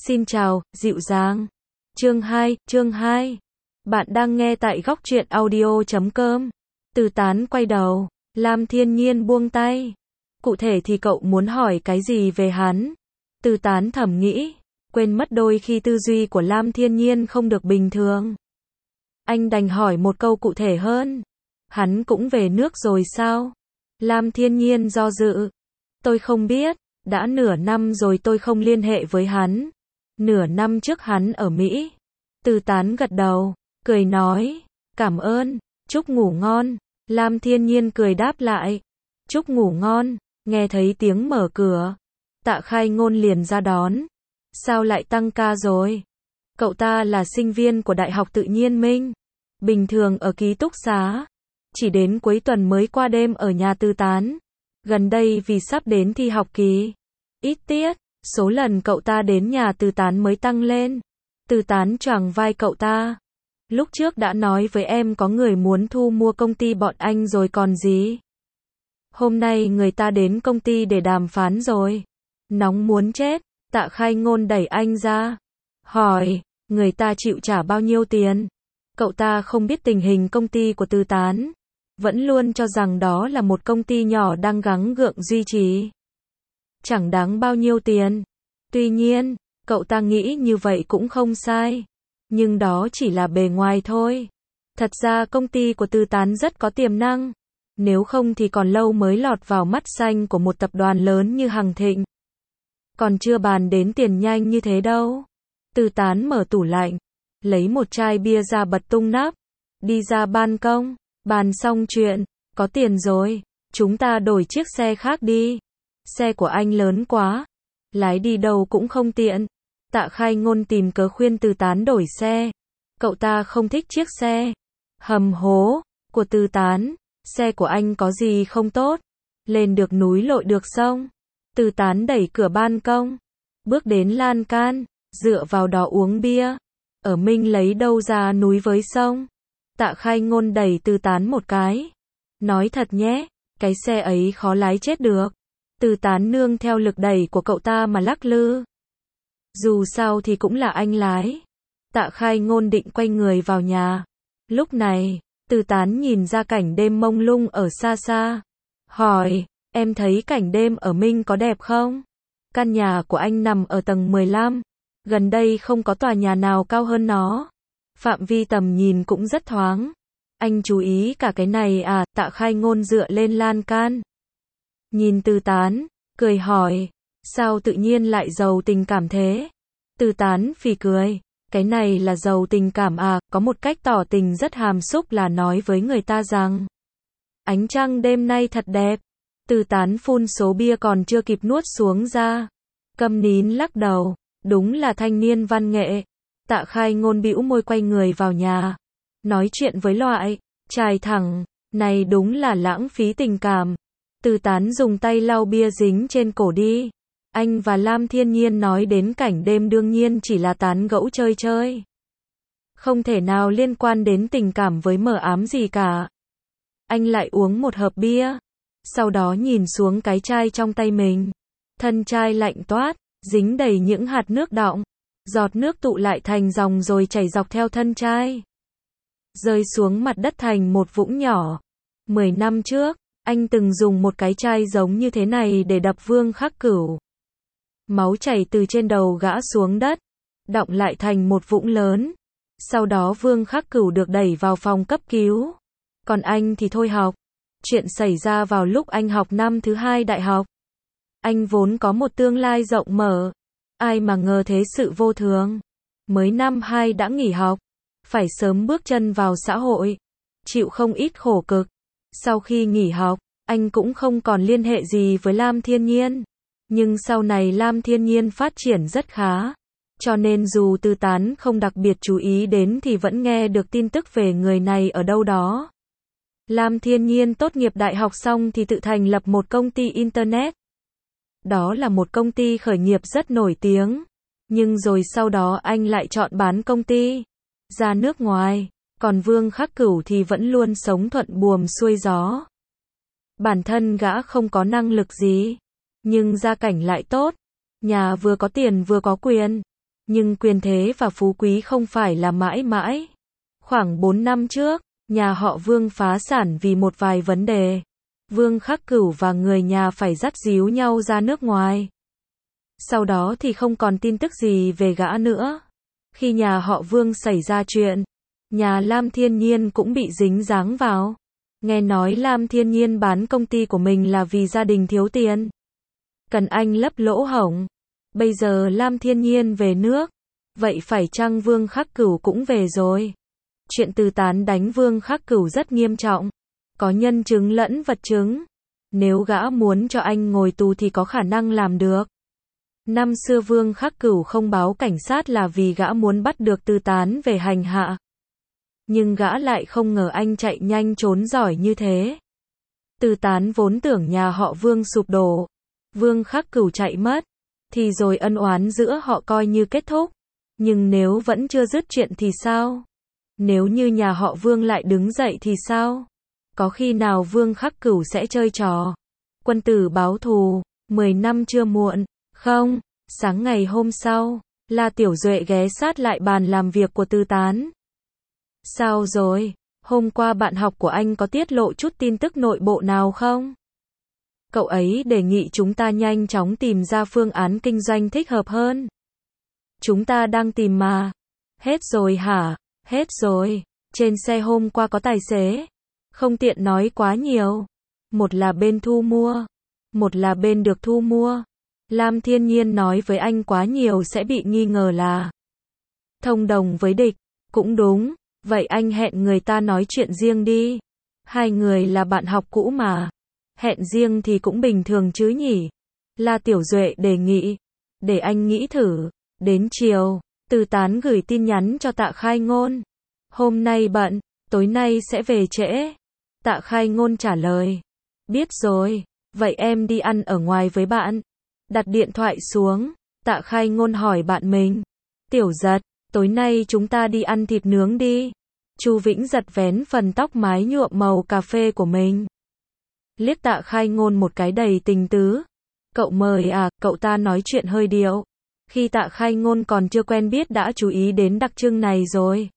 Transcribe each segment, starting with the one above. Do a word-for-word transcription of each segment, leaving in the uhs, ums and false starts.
Xin chào, dịu dàng. Chương hai, chương hai. Bạn đang nghe tại góc truyện audio chấm com. Từ Tán quay đầu, Lam Thiên Nhiên buông tay. Cụ thể thì cậu muốn hỏi cái gì về hắn? Từ Tán thầm nghĩ, quên mất đôi khi tư duy của Lam Thiên Nhiên không được bình thường. Anh đành hỏi một câu cụ thể hơn. Hắn cũng về nước rồi sao? Lam Thiên Nhiên do dự. Tôi không biết, đã nửa năm rồi tôi không liên hệ với hắn. Nửa năm trước hắn ở Mỹ. Từ Tán gật đầu, cười nói, cảm ơn, chúc ngủ ngon. Lam Thiên Nhiên cười đáp lại, chúc ngủ ngon. Nghe thấy tiếng mở cửa, Tạ Khai Ngôn liền ra đón. Sao lại tăng ca rồi? Cậu ta là sinh viên của Đại học Tự nhiên Minh. Bình thường ở ký túc xá. Chỉ đến cuối tuần mới qua đêm ở nhà Từ Tán. Gần đây vì sắp đến thi học kỳ. Ít tiết, số lần cậu ta đến nhà Từ Tán mới tăng lên. Từ Tán choàng vai cậu ta. Lúc trước đã nói với em có người muốn thu mua công ty bọn anh rồi còn gì. Hôm nay người ta đến công ty để đàm phán rồi. Nóng muốn chết. Tạ Khai Ngôn đẩy anh ra. Hỏi, người ta chịu trả bao nhiêu tiền? Cậu ta không biết tình hình công ty của Từ Tán. Vẫn luôn cho rằng đó là một công ty nhỏ đang gắng gượng duy trì. Chẳng đáng bao nhiêu tiền. Tuy nhiên, cậu ta nghĩ như vậy cũng không sai. Nhưng đó chỉ là bề ngoài thôi. Thật ra công ty của Từ Tán rất có tiềm năng. Nếu không thì còn lâu mới lọt vào mắt xanh của một tập đoàn lớn như Hằng Thịnh. Còn chưa bàn đến tiền nhanh như thế đâu. Từ Tán mở tủ lạnh. Lấy một chai bia ra bật tung nắp. Đi ra ban công. Bàn xong chuyện. Có tiền rồi. Chúng ta đổi chiếc xe khác đi. Xe của anh lớn quá. Lái đi đâu cũng không tiện. Tạ Khai Ngôn tìm cớ khuyên Từ Tán đổi xe. Cậu ta không thích chiếc xe hầm hố của Từ Tán. Xe của anh có gì không tốt. Lên được núi lội được sông. Từ Tán đẩy cửa ban công. Bước đến lan can. Dựa vào đó uống bia. Ở Minh lấy đâu ra núi với sông. Tạ Khai Ngôn đẩy Từ Tán một cái. Nói thật nhé. Cái xe ấy khó lái chết được. Từ Tán nương theo lực đẩy của cậu ta mà lắc lư. Dù sao thì cũng là anh lái. Tạ Khai Ngôn định quay người vào nhà. Lúc này, Từ Tán nhìn ra cảnh đêm mông lung ở xa xa. Hỏi, em thấy cảnh đêm ở Minh có đẹp không? Căn nhà của anh nằm ở tầng mười lăm. Gần đây không có tòa nhà nào cao hơn nó. Phạm vi tầm nhìn cũng rất thoáng. Anh chú ý cả cái này à? Tạ Khai Ngôn dựa lên lan can. Nhìn Từ Tán, cười hỏi, sao tự nhiên lại giàu tình cảm thế? Từ Tán phì cười, cái này là giàu tình cảm à? Có một cách tỏ tình rất hàm xúc là nói với người ta rằng, ánh trăng đêm nay thật đẹp. Từ Tán phun số bia còn chưa kịp nuốt xuống ra. Câm nín lắc đầu, đúng là thanh niên văn nghệ. Tạ Khai Ngôn bĩu môi quay người vào nhà. Nói chuyện với loại trai thẳng này đúng là lãng phí tình cảm. Từ Tán dùng tay lau bia dính trên cổ đi. Anh và Lam Thiên Nhiên nói đến cảnh đêm đương nhiên chỉ là tán gẫu chơi chơi. Không thể nào liên quan đến tình cảm với mờ ám gì cả. Anh lại uống một hớp bia. Sau đó nhìn xuống cái chai trong tay mình. Thân chai lạnh toát, dính đầy những hạt nước đọng. Giọt nước tụ lại thành dòng rồi chảy dọc theo thân chai. Rơi xuống mặt đất thành một vũng nhỏ. Mười năm trước, anh từng dùng một cái chai giống như thế này để đập Vương Khắc Cửu. Máu chảy từ trên đầu gã xuống đất, đọng lại thành một vũng lớn. Sau đó Vương Khắc Cửu được đẩy vào phòng cấp cứu. Còn anh thì thôi học. Chuyện xảy ra vào lúc anh học năm thứ hai đại học. Anh vốn có một tương lai rộng mở. Ai mà ngờ thế sự vô thường. Mới năm hai đã nghỉ học. Phải sớm bước chân vào xã hội. Chịu không ít khổ cực. Sau khi nghỉ học, anh cũng không còn liên hệ gì với Lam Thiên Nhiên. Nhưng sau này Lam Thiên Nhiên phát triển rất khá. Cho nên dù Từ Tán không đặc biệt chú ý đến thì vẫn nghe được tin tức về người này ở đâu đó. Lam Thiên Nhiên tốt nghiệp đại học xong thì tự thành lập một công ty Internet. Đó là một công ty khởi nghiệp rất nổi tiếng. Nhưng rồi sau đó anh lại chọn bán công ty ra nước ngoài. Còn Vương Khắc Cửu thì vẫn luôn sống thuận buồm xuôi gió. Bản thân gã không có năng lực gì. Nhưng gia cảnh lại tốt. Nhà vừa có tiền vừa có quyền. Nhưng quyền thế và phú quý không phải là mãi mãi. Khoảng bốn năm trước, nhà họ Vương phá sản vì một vài vấn đề. Vương Khắc Cửu và người nhà phải dắt díu nhau ra nước ngoài. Sau đó thì không còn tin tức gì về gã nữa. Khi nhà họ Vương xảy ra chuyện, nhà Lam Thiên Nhiên cũng bị dính dáng vào. Nghe nói Lam Thiên Nhiên bán công ty của mình là vì gia đình thiếu tiền. Cần anh lấp lỗ hổng. Bây giờ Lam Thiên Nhiên về nước. Vậy phải chăng Vương Khắc Cửu cũng về rồi? Chuyện Từ Tán đánh Vương Khắc Cửu rất nghiêm trọng. Có nhân chứng lẫn vật chứng. Nếu gã muốn cho anh ngồi tù thì có khả năng làm được. Năm xưa Vương Khắc Cửu không báo cảnh sát là vì gã muốn bắt được Từ Tán về hành hạ. Nhưng gã lại không ngờ anh chạy nhanh trốn giỏi như thế. Từ Tán vốn tưởng nhà họ Vương sụp đổ. Vương Khắc Cửu chạy mất. Thì rồi ân oán giữa họ coi như kết thúc. Nhưng nếu vẫn chưa dứt chuyện thì sao? Nếu như nhà họ Vương lại đứng dậy thì sao? Có khi nào Vương Khắc Cửu sẽ chơi trò quân tử báo thù, mười năm chưa muộn, không? Sáng ngày hôm sau, La Tiểu Duệ ghé sát lại bàn làm việc của Từ Tán. Sao rồi? Hôm qua bạn học của anh có tiết lộ chút tin tức nội bộ nào không? Cậu ấy đề nghị chúng ta nhanh chóng tìm ra phương án kinh doanh thích hợp hơn. Chúng ta đang tìm mà. Hết rồi hả? Hết rồi. Trên xe hôm qua có tài xế. Không tiện nói quá nhiều. Một là bên thu mua. Một là bên được thu mua. Lam Thiên Nhiên nói với anh quá nhiều sẽ bị nghi ngờ là thông đồng với địch. Cũng đúng. Vậy anh hẹn người ta nói chuyện riêng đi. Hai người là bạn học cũ mà. Hẹn riêng thì cũng bình thường chứ nhỉ? La Tiểu Duệ đề nghị. Để anh nghĩ thử. Đến chiều, Từ Tán gửi tin nhắn cho Tạ Khai Ngôn. Hôm nay bận, tối nay sẽ về trễ. Tạ Khai Ngôn trả lời. Biết rồi, vậy em đi ăn ở ngoài với bạn. Đặt điện thoại xuống, Tạ Khai Ngôn hỏi bạn mình. Tiểu Giật, tối nay chúng ta đi ăn thịt nướng đi. Chu Vĩnh Giật vén phần tóc mái nhuộm màu cà phê của mình. Liếc Tạ Khai Ngôn một cái đầy tình tứ. Cậu mời à, cậu ta nói chuyện hơi điệu. Khi Tạ Khai Ngôn còn chưa quen biết đã chú ý đến đặc trưng này rồi.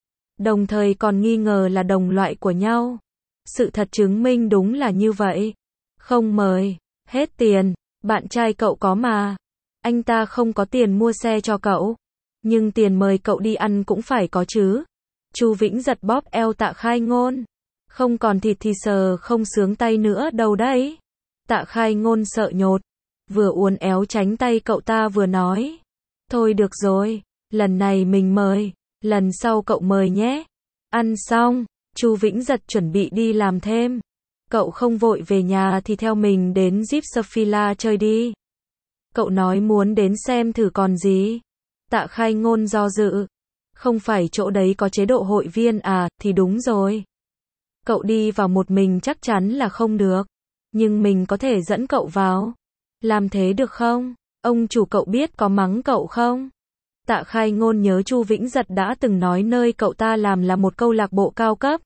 Đồng thời còn nghi ngờ là đồng loại của nhau. Sự thật chứng minh đúng là như vậy. Không mời, hết tiền, bạn trai cậu có mà. Anh ta không có tiền mua xe cho cậu. Nhưng tiền mời cậu đi ăn cũng phải có chứ. Chu Vĩnh Giật bóp eo Tạ Khai Ngôn. Không còn thịt thì sờ không sướng tay nữa đâu đấy. Tạ Khai Ngôn sợ nhột. Vừa uốn éo tránh tay cậu ta vừa nói. Thôi được rồi, lần này mình mời, lần sau cậu mời nhé. Ăn xong, Chu Vĩnh Giật chuẩn bị đi làm thêm. Cậu không vội về nhà thì theo mình đến Gipsophilia chơi đi. Cậu nói muốn đến xem thử còn gì. Tạ Khai Ngôn do dự. Không phải chỗ đấy có chế độ hội viên à, thì đúng rồi. Cậu đi vào một mình chắc chắn là không được. Nhưng mình có thể dẫn cậu vào. Làm thế được không? Ông chủ cậu biết có mắng cậu không? Tạ Khai Ngôn nhớ Chu Vĩnh Giật đã từng nói nơi cậu ta làm là một câu lạc bộ cao cấp.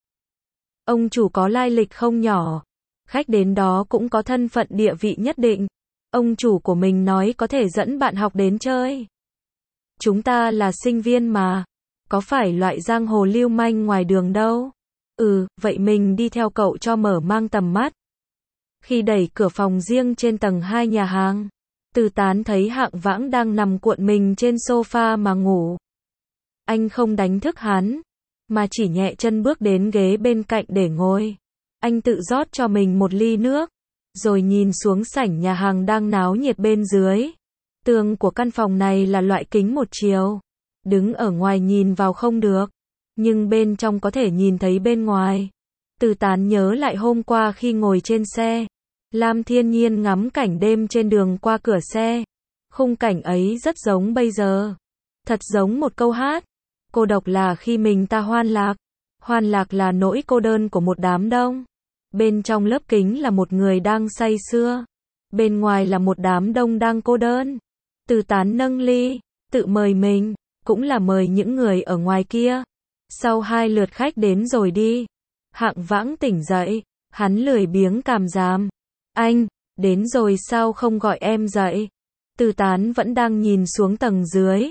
Ông chủ có lai lịch không nhỏ. Khách đến đó cũng có thân phận địa vị nhất định. Ông chủ của mình nói có thể dẫn bạn học đến chơi. Chúng ta là sinh viên mà. Có phải loại giang hồ lưu manh ngoài đường đâu. Ừ, vậy mình đi theo cậu cho mở mang tầm mắt. Khi đẩy cửa phòng riêng trên tầng hai nhà hàng, Từ Tán thấy Hạng Vãng đang nằm cuộn mình trên sofa mà ngủ. Anh không đánh thức hắn, mà chỉ nhẹ chân bước đến ghế bên cạnh để ngồi. Anh tự rót cho mình một ly nước, rồi nhìn xuống sảnh nhà hàng đang náo nhiệt bên dưới. Tường của căn phòng này là loại kính một chiều. Đứng ở ngoài nhìn vào không được, nhưng bên trong có thể nhìn thấy bên ngoài. Từ Tán nhớ lại hôm qua khi ngồi trên xe, Lam Thiên Nhiên ngắm cảnh đêm trên đường qua cửa xe. Khung cảnh ấy rất giống bây giờ. Thật giống một câu hát. Cô độc là khi mình ta hoan lạc. Hoan lạc là nỗi cô đơn của một đám đông. Bên trong lớp kính là một người đang say sưa. Bên ngoài là một đám đông đang cô đơn. Từ Tán nâng ly, tự mời mình, cũng là mời những người ở ngoài kia. Sau hai lượt khách đến rồi đi, Hạng Vãng tỉnh dậy, hắn lười biếng cảm giảm. Anh, đến rồi sao không gọi em dậy? Từ Tán vẫn đang nhìn xuống tầng dưới.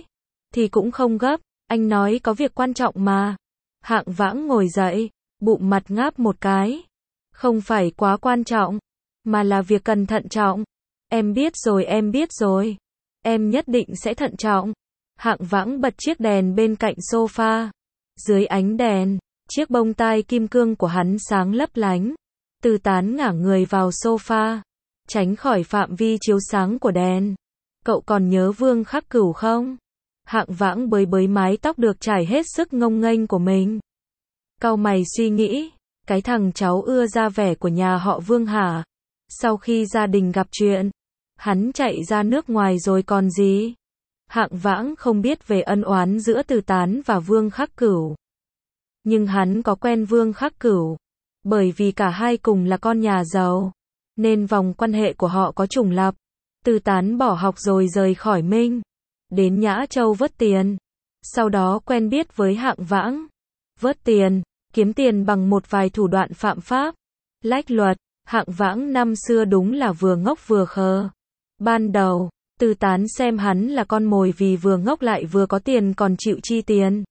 Thì cũng không gấp, anh nói có việc quan trọng mà. Hạng Vãng ngồi dậy, bụng mặt ngáp một cái. Không phải quá quan trọng, mà là việc cần thận trọng. Em biết rồi, em biết rồi. Em nhất định sẽ thận trọng. Hạng Vãng bật chiếc đèn bên cạnh sofa. Dưới ánh đèn, chiếc bông tai kim cương của hắn sáng lấp lánh. Từ Tán ngả người vào sofa, tránh khỏi phạm vi chiếu sáng của đèn. Cậu còn nhớ Vương Khắc Cửu không? Hạng Vãng bới bới mái tóc được trải hết sức ngông nghênh của mình. Cau mày suy nghĩ, cái thằng cháu ưa ra vẻ của nhà họ Vương hả? Sau khi gia đình gặp chuyện, hắn chạy ra nước ngoài rồi còn gì? Hạng Vãng không biết về ân oán giữa Từ Tán và Vương Khắc Cửu. Nhưng hắn có quen Vương Khắc Cửu. Bởi vì cả hai cùng là con nhà giàu, nên vòng quan hệ của họ có trùng lặp. Từ Tán bỏ học rồi rời khỏi Minh, đến Nhã Châu vớt tiền. Sau đó quen biết với Hạng Vãng. Vớt tiền, kiếm tiền bằng một vài thủ đoạn phạm pháp, lách luật. Hạng Vãng năm xưa đúng là vừa ngốc vừa khờ. Ban đầu, Từ Tán xem hắn là con mồi vì vừa ngốc lại vừa có tiền còn chịu chi tiền.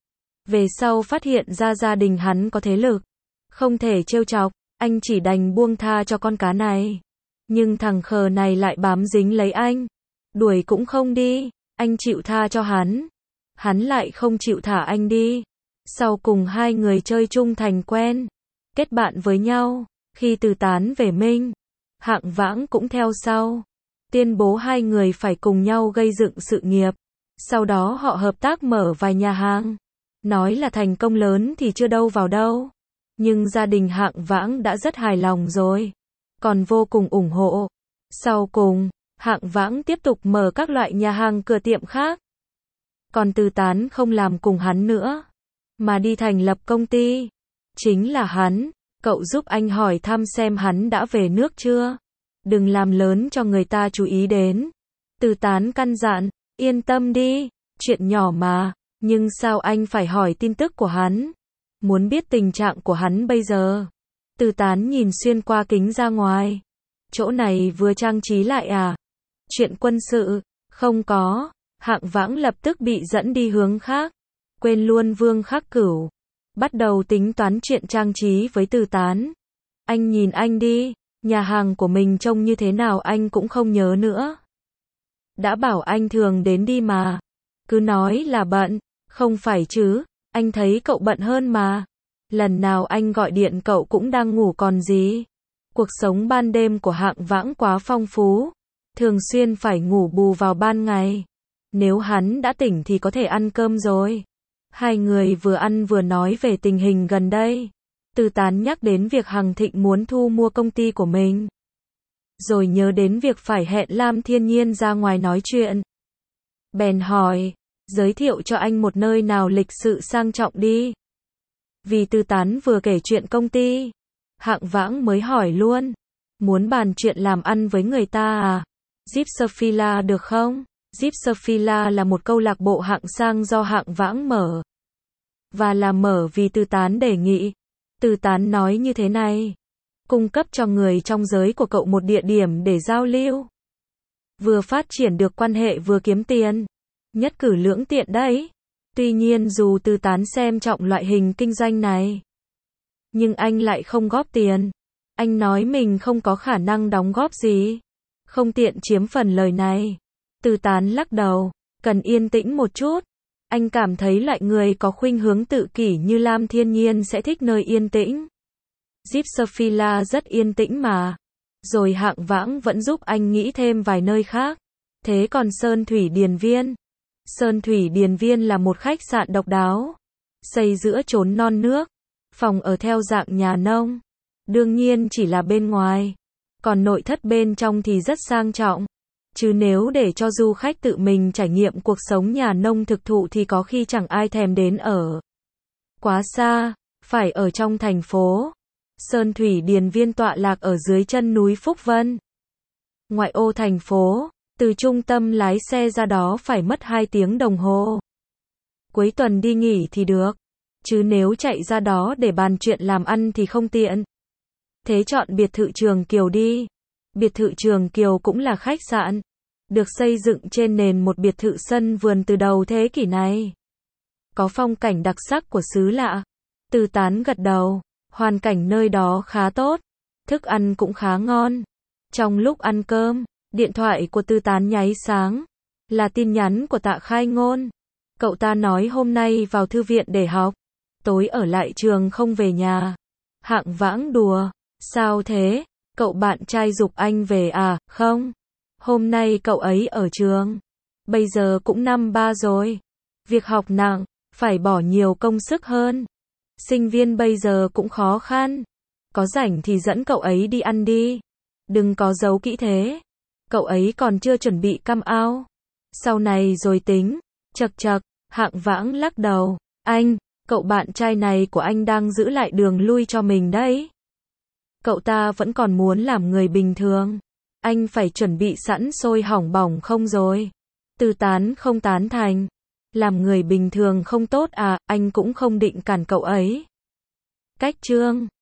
Về sau phát hiện ra gia đình hắn có thế lực, không thể trêu chọc, anh chỉ đành buông tha cho con cá này. Nhưng thằng khờ này lại bám dính lấy anh, đuổi cũng không đi. Anh chịu tha cho hắn, hắn lại không chịu thả anh đi. Sau cùng hai người chơi chung thành quen, kết bạn với nhau. Khi Từ Tán về Minh, Hạng Vãng cũng theo sau, tuyên bố hai người phải cùng nhau gây dựng sự nghiệp. Sau đó họ hợp tác mở vài nhà hàng. Nói là thành công lớn thì chưa đâu vào đâu, nhưng gia đình Hạng Vãng đã rất hài lòng rồi, còn vô cùng ủng hộ. Sau cùng, Hạng Vãng tiếp tục mở các loại nhà hàng cửa tiệm khác. Còn Từ Tán không làm cùng hắn nữa, mà đi thành lập công ty. Chính là hắn. Cậu giúp anh hỏi thăm xem hắn đã về nước chưa. Đừng làm lớn cho người ta chú ý đến. Từ Tán căn dặn, yên tâm đi, chuyện nhỏ mà. Nhưng sao anh phải hỏi tin tức của hắn? Muốn biết tình trạng của hắn bây giờ. Từ Tán nhìn xuyên qua kính ra ngoài. Chỗ này vừa trang trí lại à? Chuyện quân sự, không có. Hạng Vãng lập tức bị dẫn đi hướng khác. Quên luôn Vương Khắc Cửu. Bắt đầu tính toán chuyện trang trí với Từ Tán. Anh nhìn anh đi, nhà hàng của mình trông như thế nào anh cũng không nhớ nữa. Đã bảo anh thường đến đi mà. Cứ nói là bận, không phải chứ, anh thấy cậu bận hơn mà. Lần nào anh gọi điện cậu cũng đang ngủ còn gì. Cuộc sống ban đêm của Hạng Vãng quá phong phú, thường xuyên phải ngủ bù vào ban ngày. Nếu hắn đã tỉnh thì có thể ăn cơm rồi. Hai người vừa ăn vừa nói về tình hình gần đây. Từ Tán nhắc đến việc Hằng Thịnh muốn thu mua công ty của mình. Rồi nhớ đến việc phải hẹn Lam Thiên Nhiên ra ngoài nói chuyện. Bèn hỏi, giới thiệu cho anh một nơi nào lịch sự sang trọng đi. Vì Từ Tán vừa kể chuyện công ty, Hạng Vãng mới hỏi luôn. Muốn bàn chuyện làm ăn với người ta à? Gypsophilia được không? Gypsophilia là một câu lạc bộ hạng sang do Hạng Vãng mở. Và là mở vì Từ Tán đề nghị. Từ Tán nói như thế này. Cung cấp cho người trong giới của cậu một địa điểm để giao lưu. Vừa phát triển được quan hệ vừa kiếm tiền. Nhất cử lưỡng tiện đấy. Tuy nhiên dù Từ Tán xem trọng loại hình kinh doanh này, nhưng anh lại không góp tiền. Anh nói mình không có khả năng đóng góp gì. Không tiện chiếm phần lời này. Từ Tán lắc đầu, cần yên tĩnh một chút. Anh cảm thấy loại người có khuynh hướng tự kỷ như Lam Thiên Nhiên sẽ thích nơi yên tĩnh. Gypsophilia rất yên tĩnh mà. Rồi Hạng Vãng vẫn giúp anh nghĩ thêm vài nơi khác. Thế còn Sơn Thủy Điền Viên? Sơn Thủy Điền Viên là một khách sạn độc đáo, xây giữa chốn non nước, phòng ở theo dạng nhà nông. Đương nhiên chỉ là bên ngoài, còn nội thất bên trong thì rất sang trọng. Chứ nếu để cho du khách tự mình trải nghiệm cuộc sống nhà nông thực thụ thì có khi chẳng ai thèm đến ở. Quá xa, phải ở trong thành phố. Sơn Thủy Điền Viên tọa lạc ở dưới chân núi Phúc Vân, ngoại ô thành phố. Từ trung tâm lái xe ra đó phải mất hai tiếng đồng hồ. Cuối tuần đi nghỉ thì được, chứ nếu chạy ra đó để bàn chuyện làm ăn thì không tiện. Thế chọn biệt thự Trường Kiều đi. Biệt thự Trường Kiều cũng là khách sạn, được xây dựng trên nền một biệt thự sân vườn từ đầu thế kỷ này. Có phong cảnh đặc sắc của xứ lạ. Từ Tán gật đầu, hoàn cảnh nơi đó khá tốt, thức ăn cũng khá ngon. Trong lúc ăn cơm, điện thoại của Từ Tán nháy sáng, là tin nhắn của Tạ Khai Ngôn. Cậu ta nói hôm nay vào thư viện để học, tối ở lại trường không về nhà. Hạng Vãng đùa, sao thế, cậu bạn trai giục anh về à, không? Hôm nay cậu ấy ở trường, bây giờ cũng năm ba rồi. Việc học nặng, phải bỏ nhiều công sức hơn. Sinh viên bây giờ cũng khó khăn. Có rảnh thì dẫn cậu ấy đi ăn đi. Đừng có giấu kỹ thế. Cậu ấy còn chưa chuẩn bị come out. Sau này rồi tính. Chậc chậc, Hạng Vãng lắc đầu. Anh, cậu bạn trai này của anh đang giữ lại đường lui cho mình đấy. Cậu ta vẫn còn muốn làm người bình thường. Anh phải chuẩn bị sẵn sôi hỏng bỏng không rồi? Từ Tán không tán thành. Làm người bình thường không tốt à, anh cũng không định cản cậu ấy. Cách chương